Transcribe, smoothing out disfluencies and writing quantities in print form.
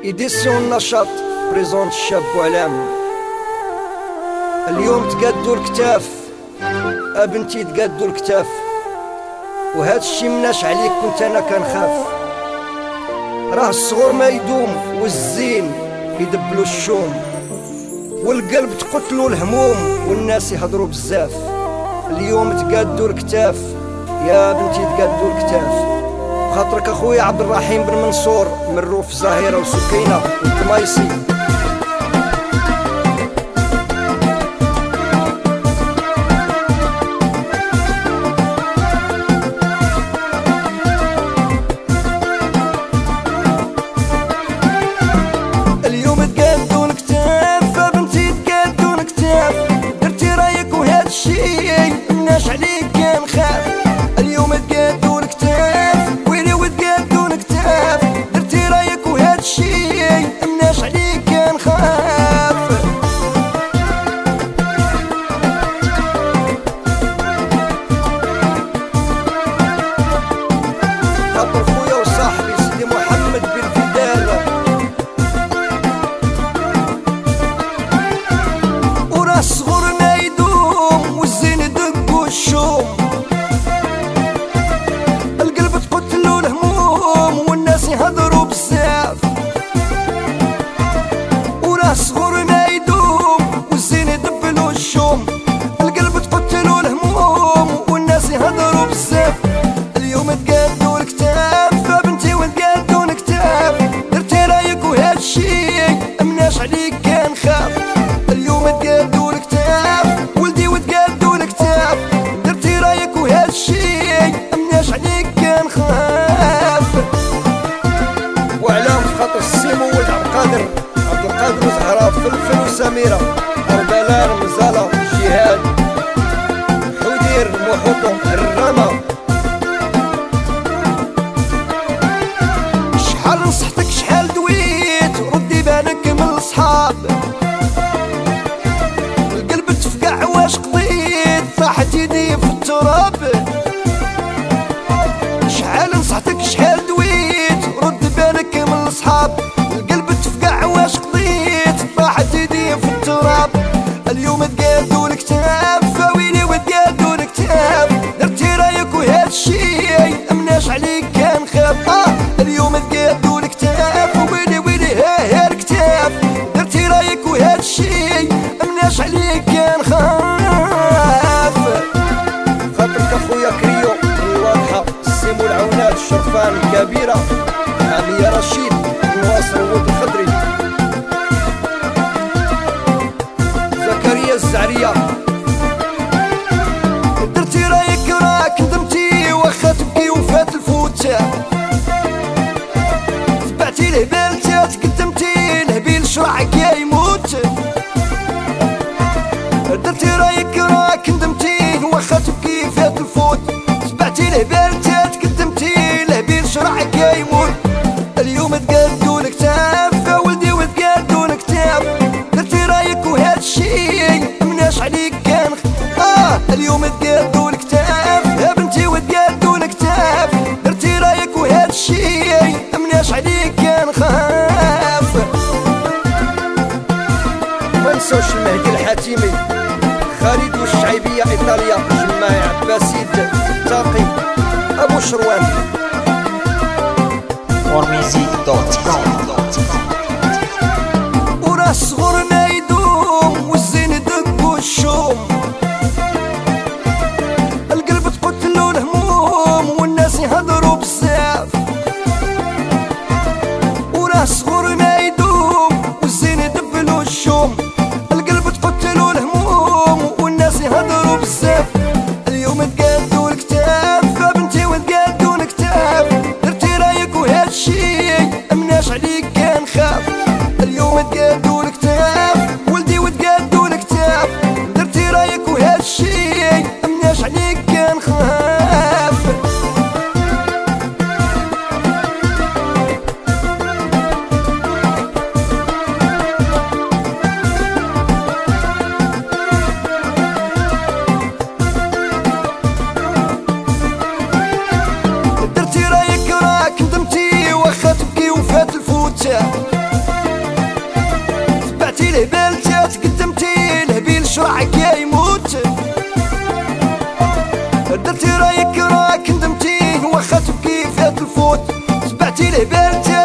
إديسيون النشاط بريزونت الشاب وعلام. اليوم تقادوا الكتاف أبنتي، تقادوا الكتاف، وهاد الشي مناش عليك كنت أنا كنخاف. راه الصغور ما يدوم والزين يدبلو الشوم، والقلب تقتلو الهموم والناس يهضروا بزاف. اليوم تقادوا الكتاف يا بنتي، تقادوا الكتاف. خاطرك اخويا عبد الرحيم بن منصور من روف زاهرة وسكينة والطمايسي. اليوم تقادوا الكتاف بنتي، تقادوا الكتاف، درتي رايك وهاد الشي مناش عليك كنخاف. اليوم تقادوا الكتاف ويلي وتقادوا الكتاف، درتي رايك وهاد الشي مناش عليك كنخاف. خاطر خويا وصاحبي سيدي محمد بن فدار، وراه الصغور ما يدوم والزين يدق الشوم، القلب تقتلو الهموم والناس يهضروا بزاف. وراه الصغور ما يدوم والزين يدبلو الشوم، القلب تقتلو الهموم والناس يهضروا بزاف. اليوم تقادوا الكتاف بنتي وتقادوا الكتاف، درتي رايك وهاد الشي مناش عليك كنخاف. اليوم تقادوا الكتاف ولدي وتقادوا الكتاف، درتي رايك وهاد الشي مناش عليك كنخاف. وعلام خاطر السيمو ولد عبد القادر وزهرة فلفل وسميرة أربلان مزالة جهاد حدير محوطو الرمى. شحال نصحتك شحال دويت ردي بالك من الصحاب، القلب تفقع واش قضيت طاحت يدي في التراب. شحال نصحتك شحال دويت رد بالك من الصحاب، القلب تفقع واش قضيت طاحت يدي في التراب. اليوم تقادوا الكتاف ويلي وتقادوا الكتاف، درتي رايك وهاد الشي مناش عليك كنخاف. اليوم تقادوا الكتاف ويلي ويلي ها الكتاف، درتي رايك وهاد الشي مناش عليك كنخاف. خاطرك اخويا كريو الواضحة السيمو العونات الشرفان الكبيرة عليا رشيد نواصر ولد الخضري زكريا الزعرية. درتي رايك راك ندمتي واخا تبكي وفات الفوتة، تبعتي الهبال تقدمتي الهبيل شرعك يا يموت. درتي رايك راك ندمتي واخا تبكي فات الفوت، تبعتي الهبال تقدمتي الهبيل شرعك يا يموت. اليوم تقادوا الكتاف ولدي وتقادوا الكتاف، درتي رايك وهاد الشي مناش عليك كنخاف. اليوم تقادوا الكتاف يا بنتي وتقادوا الكتاف، درتي رايك وهاد الشي مناش عليك كنخاف. منسوش المهدي الحاتمي خالد والشعيبية إيطاليا جماعي عباسيد تاقي أبو شروان warmusic.com. وراه الصغور ما يدوم والزين يدق الشوم، القلب تقتلو الهموم والناس يهضروا بزاف. وراه الصغور ما يدوم والزين يدبلو الشوم، القلب تقتلو الهموم والناس يهضروا بزاف. اليوم تقادوا الكتاف بنتي وتقادوا الكتاف، درتي رايك وهاد الشي مناش عليك كنخاف. اليوم تقادوا الكتاف ولدي وتقادوا الكتاف، درتي رايك وهاد الشي مناش عليك كنخاف. درتي رايك راك ندمتي واخا تبكي وفات الفوتة، كبرتي